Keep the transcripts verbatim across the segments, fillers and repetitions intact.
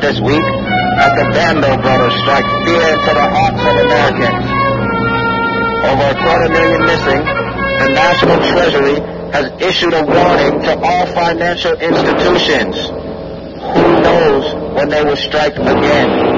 this week as the Bando brothers strike fear into the hearts of Americans. Over a quarter million missing, the National Treasury has issued a warning to all financial institutions. Who knows when they will strike again?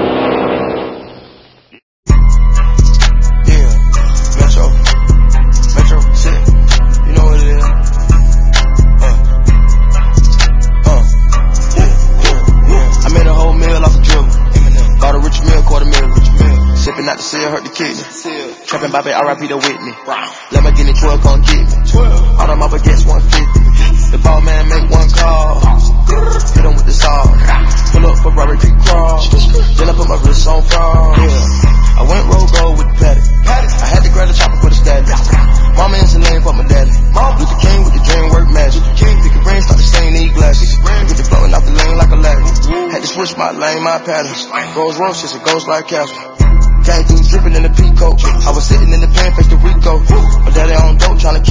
Not to see her hurt the kidney. Trapping Bobby, R I P to Whitney. Lamborghini twelve, come get me. All them up against one fifty. The ball man make one call. Hit him with the saw. Pull up for Robert Creek crawl. Then I put my wrist on fraud. Yeah. I went roll gold with the paddock. I had to grab the chopper for the static. Mama in some lane for my daddy. Luther King with the dream work magic. Pick your brain, start to stain these glasses. Get the floating off the lane like a ladder. Had to switch my lane, my pattern. Rolls Royce, just a ghost like Casper. Came through dripping in the peacoat. I was sitting in the pen, face to Rico. My daddy on dope, tryna